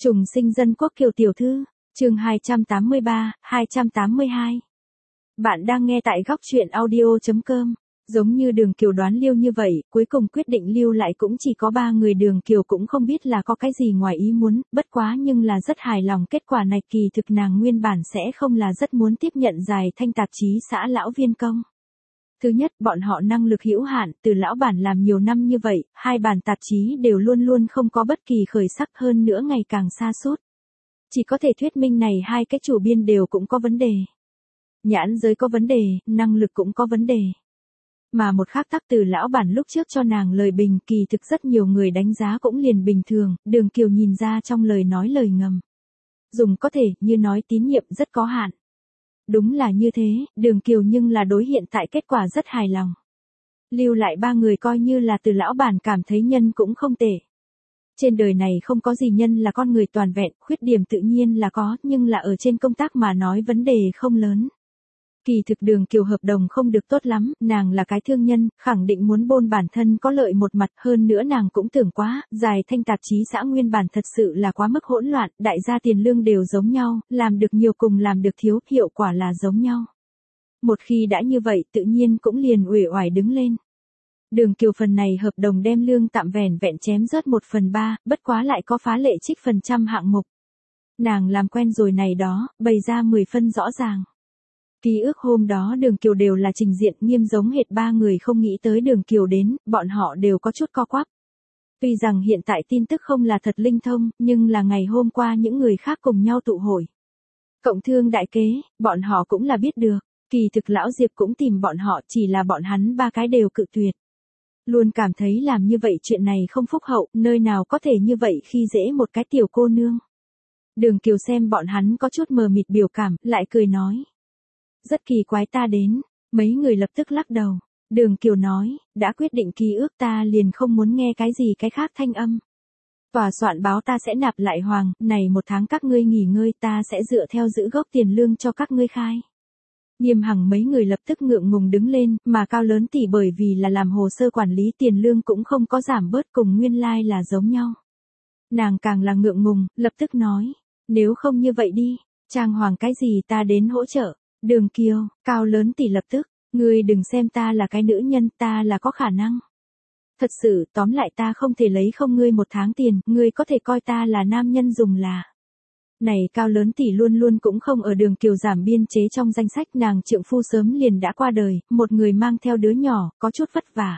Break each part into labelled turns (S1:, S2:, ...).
S1: Trùng sinh dân quốc Kiều tiểu thư, chương 283, 282. Bạn đang nghe tại góc truyện audio.com. Giống như Đường Kiều đoán Lưu như vậy, cuối cùng quyết định lưu lại cũng chỉ có 3 người. Đường Kiều cũng không biết là có cái gì ngoài ý muốn, bất quá nhưng là rất hài lòng kết quả này. Kỳ thực nàng nguyên bản sẽ không là rất muốn tiếp nhận Giải Thanh tạp chí xã lão viên công. Thứ nhất, bọn họ năng lực hữu hạn, từ lão bản làm nhiều năm như vậy, hai bản tạp chí đều luôn luôn không có bất kỳ khởi sắc, hơn nữa ngày càng sa sút. Chỉ có thể thuyết minh này hai cái chủ biên đều cũng có vấn đề. Nhãn giới có vấn đề, năng lực cũng có vấn đề. Mà một khác tắc từ lão bản lúc trước cho nàng lời bình, kỳ thực rất nhiều người đánh giá cũng liền bình thường, Đường Kiều nhìn ra trong lời nói lời ngầm. Dùng có thể, như nói tín nhiệm rất có hạn. Đúng là như thế, Đường Kiều nhưng là đối hiện tại kết quả rất hài lòng. Lưu lại 3 người coi như là từ lão bản cảm thấy nhân cũng không tệ. Trên đời này không có gì nhân là con người toàn vẹn, khuyết điểm tự nhiên là có, nhưng là ở trên công tác mà nói vấn đề không lớn. Kỳ thực Đường Kiều hợp đồng không được tốt lắm, nàng là cái thương nhân, khẳng định muốn bôn bản thân có lợi một mặt, hơn nữa nàng cũng tưởng quá, Giải Thanh tạp chí xã nguyên bản thật sự là quá mức hỗn loạn, đại gia tiền lương đều giống nhau, làm được nhiều cùng làm được thiếu, hiệu quả là giống nhau. Một khi đã như vậy tự nhiên cũng liền uể oải đứng lên. Đường Kiều phần này hợp đồng đem lương tạm vẻn vẹn chém rớt 1/3, bất quá lại có phá lệ trích phần trăm hạng mục. Nàng làm quen rồi này đó, bày ra 10 phân rõ ràng. Ký ức hôm đó Đường Kiều đều là trình diện nghiêm giống hệt 3 người không nghĩ tới Đường Kiều đến, bọn họ đều có chút co quắp. Tuy rằng hiện tại tin tức không là thật linh thông, nhưng là ngày hôm qua những người khác cùng nhau tụ hội. Cộng thương đại kế, bọn họ cũng là biết được, kỳ thực lão Diệp cũng tìm bọn họ, chỉ là bọn hắn 3 cái đều cự tuyệt. Luôn cảm thấy làm như vậy chuyện này không phúc hậu, nơi nào có thể như vậy khi dễ một cái tiểu cô nương. Đường Kiều xem bọn hắn có chút mờ mịt biểu cảm, lại cười nói. Rất kỳ quái ta đến, mấy người lập tức lắc đầu. Đường Kiều nói, đã quyết định ký ước ta liền không muốn nghe cái gì cái khác thanh âm. Tòa soạn báo ta sẽ nạp lại hoàng, này 1 tháng các ngươi nghỉ ngơi ta sẽ dựa theo giữ gốc tiền lương cho các ngươi khai. Nghiêm Hằng mấy người lập tức ngượng ngùng đứng lên, mà Cao Lớn tỷ bởi vì là làm hồ sơ quản lý tiền lương cũng không có giảm bớt cùng nguyên lai là giống nhau. Nàng càng là ngượng ngùng, lập tức nói, nếu không như vậy đi, trang hoàng cái gì ta đến hỗ trợ. Đường Kiều, Cao Lớn tỷ lập tức, ngươi đừng xem ta là cái nữ nhân, ta là có khả năng. Thật sự, tóm lại ta không thể lấy không ngươi 1 tháng tiền, ngươi có thể coi ta là nam nhân dùng là. Này Cao Lớn tỷ luôn luôn cũng không ở Đường Kiều giảm biên chế trong danh sách, nàng trượng phu sớm liền đã qua đời, một người mang theo đứa nhỏ, có chút vất vả.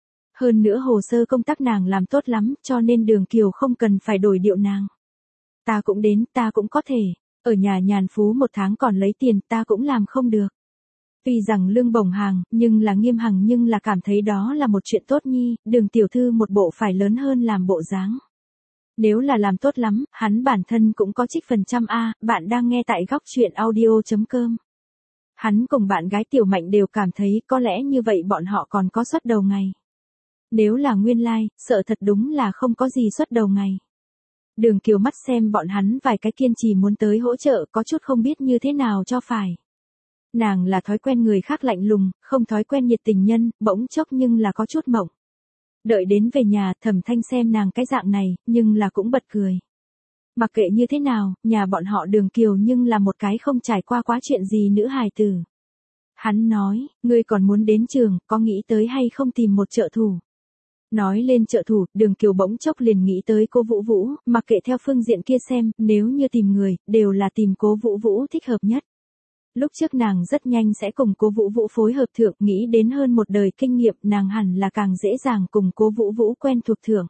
S1: Hơn nữa hồ sơ công tác nàng làm tốt lắm, cho nên Đường Kiều không cần phải đổi điệu nàng. Ta cũng đến, ta cũng có thể. Ở nhà nhàn phú 1 tháng còn lấy tiền ta cũng làm không được. Tuy rằng lương bổng hàng, nhưng là Nghiêm Hằng nhưng là cảm thấy đó là một chuyện tốt nhi, Đường tiểu thư một bộ phải lớn hơn làm bộ dáng. Nếu là làm tốt lắm, hắn bản thân cũng có trích phần trăm A, bạn đang nghe tại góc truyện audio.com. Hắn cùng bạn gái Tiểu Mạnh đều cảm thấy có lẽ như vậy bọn họ còn có suất đầu ngày. Nếu là nguyên lai, sợ thật đúng là không có gì suất đầu ngày. Đường Kiều mắt xem bọn hắn vài cái kiên trì muốn tới hỗ trợ, có chút không biết như thế nào cho phải. Nàng là thói quen người khác lạnh lùng, không thói quen nhiệt tình nhân, bỗng chốc nhưng là có chút mộng. Đợi đến về nhà, Thẩm Thanh xem nàng cái dạng này, nhưng là cũng bật cười. Mặc kệ như thế nào, nhà bọn họ Đường Kiều nhưng là một cái không trải qua quá chuyện gì nữ hài tử. Hắn nói, ngươi còn muốn đến trường, có nghĩ tới hay không tìm một trợ thủ. Nói lên trợ thủ, Đường Kiều bỗng chốc liền nghĩ tới Cố Vũ Vũ, mặc kệ theo phương diện kia xem, nếu như tìm người, đều là tìm Cố Vũ Vũ thích hợp nhất. Lúc trước nàng rất nhanh sẽ cùng Cố Vũ Vũ phối hợp thượng, nghĩ đến hơn một đời kinh nghiệm, nàng hẳn là càng dễ dàng cùng Cố Vũ Vũ quen thuộc thượng.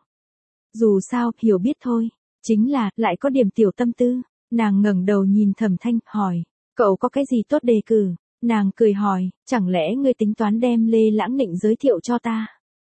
S1: Dù sao, hiểu biết thôi, chính là, lại có điểm tiểu tâm tư. Nàng ngẩng đầu nhìn Thẩm Thanh, hỏi, cậu có cái gì tốt đề cử? Nàng cười hỏi, chẳng lẽ ngươi tính toán đem Lê Lãng Nịnh giới thiệu cho ta?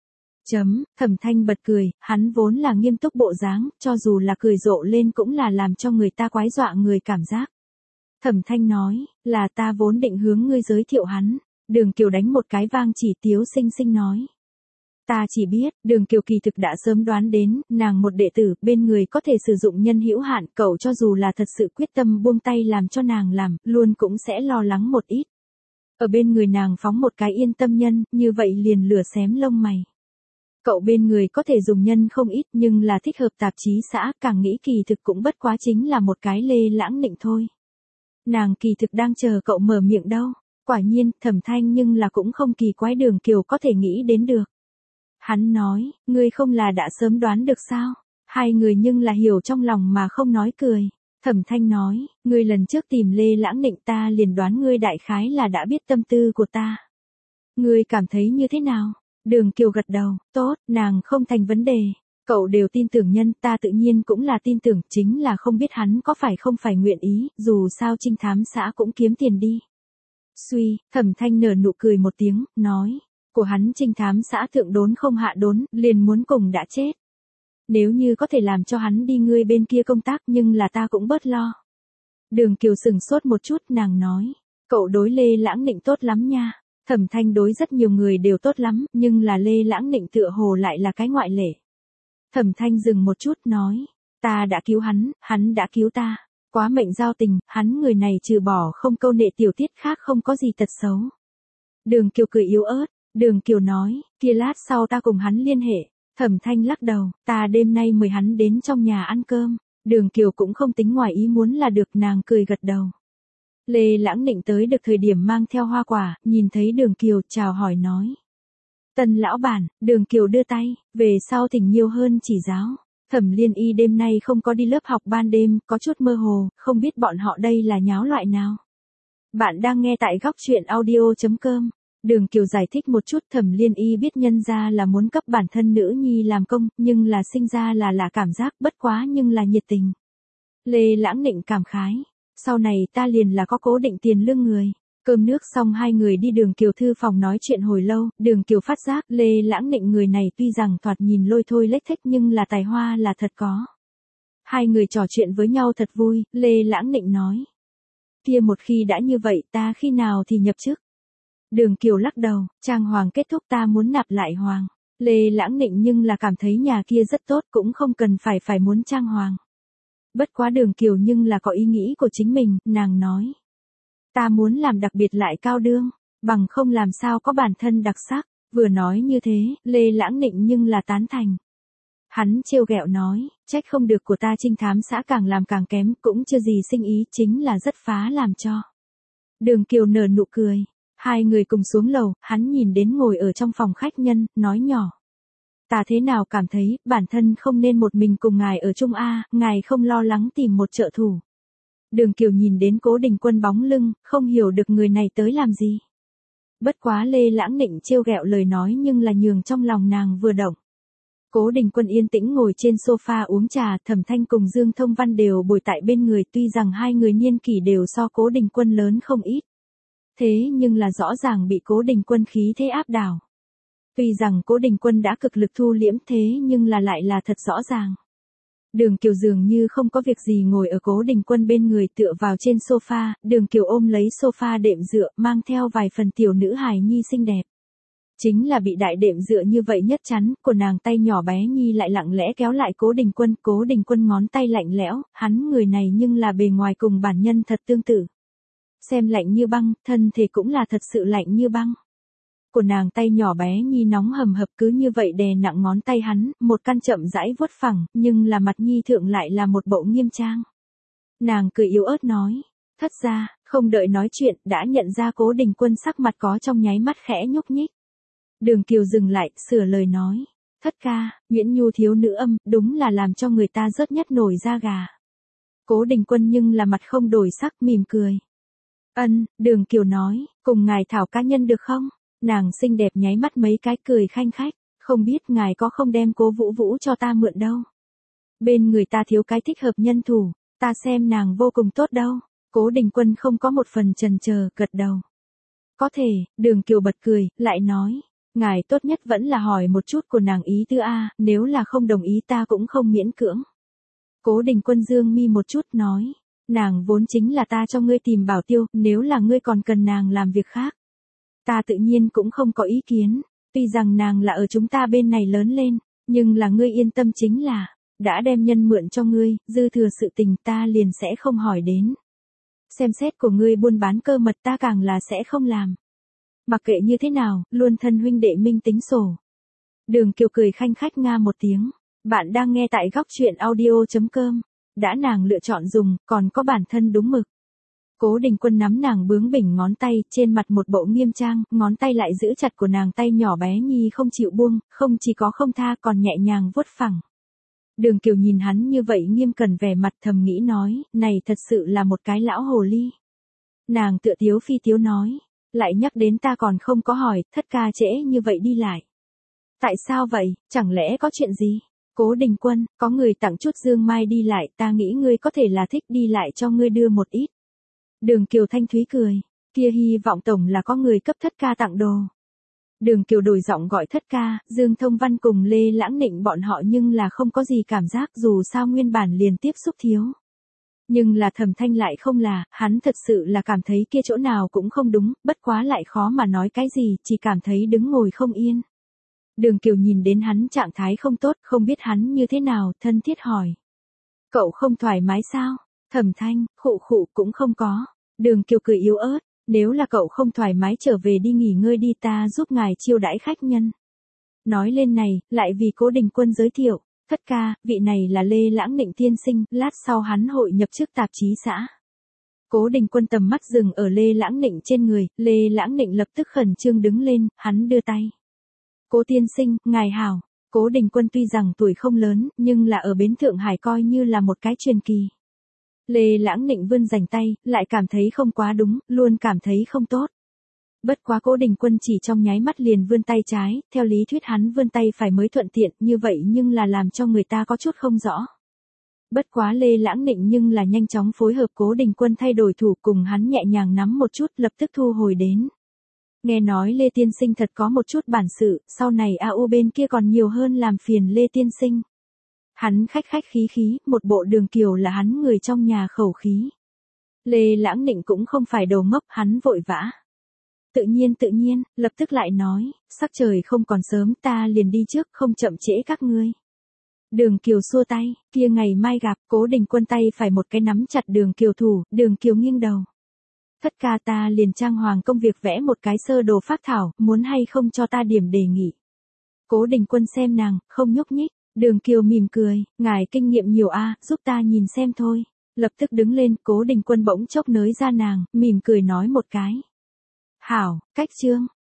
S1: Thẩm Thanh bật cười, hắn vốn là nghiêm túc bộ dáng, cho dù là cười rộ lên cũng là làm cho người ta quái dọa người cảm giác. Thẩm Thanh nói, là ta vốn định hướng ngươi giới thiệu hắn. Đường Kiều đánh một cái vang chỉ Tiếu Sinh Sinh nói. Ta chỉ biết, Đường Kiều kỳ thực đã sớm đoán đến, nàng một đệ tử, bên người có thể sử dụng nhân hữu hạn, cậu cho dù là thật sự quyết tâm buông tay làm cho nàng làm, luôn cũng sẽ lo lắng một ít. Ở bên người nàng phóng một cái yên tâm nhân, như vậy liền lửa xém lông mày. Cậu bên người có thể dùng nhân không ít nhưng là thích hợp tạp chí xã, càng nghĩ kỳ thực cũng bất quá chính là một cái Lê Lãng Nịnh thôi. Nàng kỳ thực đang chờ cậu mở miệng đâu. Quả nhiên, Thẩm Thanh nhưng là cũng không kỳ quái Đường Kiều có thể nghĩ đến được. Hắn nói, ngươi không là đã sớm đoán được sao? Hai người nhưng là hiểu trong lòng mà không nói cười. Thẩm Thanh nói, ngươi lần trước tìm Lê Lãng Nịnh ta liền đoán ngươi đại khái là đã biết tâm tư của ta. Ngươi cảm thấy như thế nào? Đường Kiều gật đầu, tốt, nàng không thành vấn đề. Cậu đều tin tưởng nhân, ta tự nhiên cũng là tin tưởng, chính là không biết hắn có phải không phải nguyện ý, dù sao trinh thám xã cũng kiếm tiền đi. Suy, Thẩm Thanh nở nụ cười một tiếng, nói, của hắn trinh thám xã thượng đốn không hạ đốn, liền muốn cùng đã chết. Nếu như có thể làm cho hắn đi ngươi bên kia công tác nhưng là ta cũng bớt lo. Đường Kiều sừng sốt một chút, nàng nói, cậu đối Lê Lãng Nịnh tốt lắm nha. Thẩm Thanh đối rất nhiều người đều tốt lắm, nhưng là Lê Lãng Nịnh tựa hồ lại là cái ngoại lệ. Thẩm Thanh dừng một chút nói, ta đã cứu hắn đã cứu ta. Quá mệnh giao tình, hắn người này trừ bỏ không câu nệ tiểu tiết khác không có gì tật xấu. Đường Kiều cười yếu ớt, Đường Kiều nói, kia lát sau ta cùng hắn liên hệ. Thẩm Thanh lắc đầu, ta đêm nay mời hắn đến trong nhà ăn cơm. Đường Kiều cũng không tính ngoài ý muốn là được, nàng cười gật đầu. Lê Lãng Nịnh tới được thời điểm mang theo hoa quả, nhìn thấy Đường Kiều chào hỏi nói. Tân lão bản, Đường Kiều đưa tay, về sau thỉnh nhiều hơn chỉ giáo. Thẩm Liên Y đêm nay không có đi lớp học ban đêm, có chút mơ hồ, không biết bọn họ đây là nháo loại nào. Bạn đang nghe tại góc truyện audio.com. Đường Kiều giải thích một chút, Thẩm Liên Y biết nhân ra là muốn cấp bản thân nữ nhi làm công, nhưng là sinh ra là cảm giác bất quá nhưng là nhiệt tình. Lê Lãng Nịnh cảm khái. Sau này ta liền là có cố định tiền lương người. Cơm nước xong hai người đi Đường Kiều thư phòng nói chuyện hồi lâu, Đường Kiều phát giác Lê Lãng Nịnh người này tuy rằng thoạt nhìn lôi thôi lếch thếch nhưng là tài hoa là thật có. Hai người trò chuyện với nhau thật vui, Lê Lãng Nịnh nói. Kia một khi đã như vậy ta khi nào thì nhập chức? Đường Kiều lắc đầu, trang hoàng kết thúc ta muốn nạp lại hoàng. Lê Lãng Nịnh nhưng là cảm thấy nhà kia rất tốt cũng không cần phải muốn trang hoàng. Bất quá Đường Kiều nhưng là có ý nghĩ của chính mình, nàng nói. Ta muốn làm đặc biệt lại cao đương, bằng không làm sao có bản thân đặc sắc. Vừa nói như thế, Lê Lãng Nịnh nhưng là tán thành. Hắn trêu ghẹo nói, trách không được của ta trinh thám xã càng làm càng kém, cũng chưa gì sinh ý, chính là rất phá làm cho. Đường Kiều nở nụ cười, hai người cùng xuống lầu, hắn nhìn đến ngồi ở trong phòng khách nhân, nói nhỏ. Ta thế nào cảm thấy, bản thân không nên một mình cùng ngài ở chung A, ngài không lo lắng tìm một trợ thủ. Đường Kiều nhìn đến Cố Đình Quân bóng lưng, không hiểu được người này tới làm gì. Bất quá Lê Lãng Nịnh trêu ghẹo lời nói nhưng là nhường trong lòng nàng vừa động. Cố Đình Quân yên tĩnh ngồi trên sofa uống trà, Thẩm Thanh cùng Dương Thông Văn đều bồi tại bên người, tuy rằng hai người niên kỷ đều so Cố Đình Quân lớn không ít. Thế nhưng là rõ ràng bị Cố Đình Quân khí thế áp đảo. Tuy rằng Cố Đình Quân đã cực lực thu liễm thế nhưng là lại là thật rõ ràng. Đường Kiều dường như không có việc gì ngồi ở Cố Đình Quân bên người tựa vào trên sofa, Đường Kiều ôm lấy sofa đệm dựa mang theo vài phần tiểu nữ hài nhi xinh đẹp. Chính là bị đại đệm dựa như vậy nhất chắn, của nàng tay nhỏ bé nhi lại lặng lẽ kéo lại Cố Đình Quân ngón tay lạnh lẽo, hắn người này nhưng là bề ngoài cùng bản nhân thật tương tự. Xem lạnh như băng, thân thể cũng là thật sự lạnh như băng. Của nàng tay nhỏ bé nhi nóng hầm hập cứ như vậy đè nặng ngón tay hắn, một căn chậm rãi vuốt phẳng, nhưng là mặt nhi thượng lại là một bộ nghiêm trang. Nàng cười yếu ớt nói, thất ra, không đợi nói chuyện, đã nhận ra Cố Đình Quân sắc mặt có trong nháy mắt khẽ nhúc nhích. Đường Kiều dừng lại, sửa lời nói, thất ca, Nguyễn Nhu thiếu nữ âm, đúng là làm cho người ta rớt nhất nổi da gà. Cố Đình Quân nhưng là mặt không đổi sắc, mỉm cười. Đường Kiều nói, cùng ngài thảo cá nhân được không? Nàng xinh đẹp nháy mắt mấy cái cười khanh khách, không biết ngài có không đem Cố Vũ Vũ cho ta mượn đâu. Bên người ta thiếu cái thích hợp nhân thủ, ta xem nàng vô cùng tốt đâu. Cố Đình Quân không có một phần chần chờ, gật đầu. Có thể, Đường Kiều bật cười, lại nói, ngài tốt nhất vẫn là hỏi một chút của nàng ý tứ A, nếu là không đồng ý ta cũng không miễn cưỡng. Cố Đình Quân dương mi một chút nói, nàng vốn chính là ta cho ngươi tìm bảo tiêu, nếu là ngươi còn cần nàng làm việc khác. Ta tự nhiên cũng không có ý kiến, tuy rằng nàng là ở chúng ta bên này lớn lên, nhưng là ngươi yên tâm chính là, đã đem nhân mượn cho ngươi, dư thừa sự tình ta liền sẽ không hỏi đến. Xem xét của ngươi buôn bán cơ mật ta càng là sẽ không làm. Mặc kệ như thế nào, luôn thân huynh đệ minh tính sổ. Đường Kiều cười khanh khách nga một tiếng. Bạn đang nghe tại góc chuyện audio.com. Đã nàng lựa chọn dùng, còn có bản thân đúng mực. Cố Đình Quân nắm nàng bướng bỉnh ngón tay, trên mặt một bộ nghiêm trang, ngón tay lại giữ chặt của nàng tay nhỏ bé nhi không chịu buông, không chỉ có không tha còn nhẹ nhàng vuốt phẳng. Đường Kiều nhìn hắn như vậy nghiêm cẩn vẻ mặt thầm nghĩ nói, này thật sự là một cái lão hồ ly. Nàng tựa tiếu phi tiếu nói, lại nhắc đến ta còn không có hỏi, thất ca trễ như vậy đi lại. Tại sao vậy, chẳng lẽ có chuyện gì? Cố Đình Quân, có người tặng chút dương mai đi lại, ta nghĩ ngươi có thể là thích đi lại cho ngươi đưa một ít. Đường Kiều thanh thúy cười, kia hy vọng tổng là có người cấp thất ca tặng đồ. Đường Kiều đổi giọng gọi thất ca, Dương Thông Văn cùng Lê Lãng Nịnh bọn họ nhưng là không có gì cảm giác dù sao nguyên bản liền tiếp xúc thiếu. Nhưng là Thẩm Thanh lại không là, hắn thật sự là cảm thấy kia chỗ nào cũng không đúng, bất quá lại khó mà nói cái gì, chỉ cảm thấy đứng ngồi không yên. Đường Kiều nhìn đến hắn trạng thái không tốt, không biết hắn như thế nào, thân thiết hỏi. Cậu không thoải mái sao? Thẩm Thanh, khụ khụ cũng không có. Đường Kiều cười yếu ớt, nếu là cậu không thoải mái trở về đi nghỉ ngơi đi ta giúp ngài chiêu đãi khách nhân. Nói lên này, lại vì Cố Đình Quân giới thiệu, thất ca, vị này là Lê Lãng Nịnh tiên sinh, lát sau hắn hội nhập chức tạp chí xã. Cố Đình Quân tầm mắt dừng ở Lê Lãng Nịnh trên người, Lê Lãng Nịnh lập tức khẩn trương đứng lên, hắn đưa tay. Cố tiên sinh, ngài hảo. Cố Đình Quân tuy rằng tuổi không lớn, nhưng là ở bến Thượng Hải coi như là một cái truyền kỳ. Lê Lãng Nịnh vươn rảnh tay, lại cảm thấy không quá đúng, luôn cảm thấy không tốt. Bất quá Cố Đình Quân chỉ trong nháy mắt liền vươn tay trái, theo lý thuyết hắn vươn tay phải mới thuận tiện, như vậy nhưng là làm cho người ta có chút không rõ. Bất quá Lê Lãng Nịnh nhưng là nhanh chóng phối hợp Cố Đình Quân thay đổi thủ cùng hắn nhẹ nhàng nắm một chút lập tức thu hồi đến. Nghe nói Lê tiên sinh thật có một chút bản sự, sau này AU bên kia còn nhiều hơn làm phiền Lê tiên sinh. Hắn khách khách khí khí, một bộ Đường Kiều là hắn người trong nhà khẩu khí. Lê Lãng Nịnh cũng không phải đầu ngốc, hắn vội vã. Tự nhiên, lập tức lại nói, sắc trời không còn sớm ta liền đi trước không chậm trễ các ngươi. Đường Kiều xua tay, kia ngày mai gặp. Cố Đình Quân tay phải một cái nắm chặt Đường Kiều thủ, Đường Kiều nghiêng đầu. Thất ca ta liền trang hoàng công việc vẽ một cái sơ đồ phác thảo, muốn hay không cho ta điểm đề nghị. Cố Đình Quân xem nàng, không nhúc nhích. Đường Kiều mỉm cười, ngài kinh nghiệm nhiều a, giúp ta nhìn xem thôi. Lập tức đứng lên, Cố Đình Quân bỗng chốc nới ra nàng, mỉm cười nói một cái. Hảo, cách chương.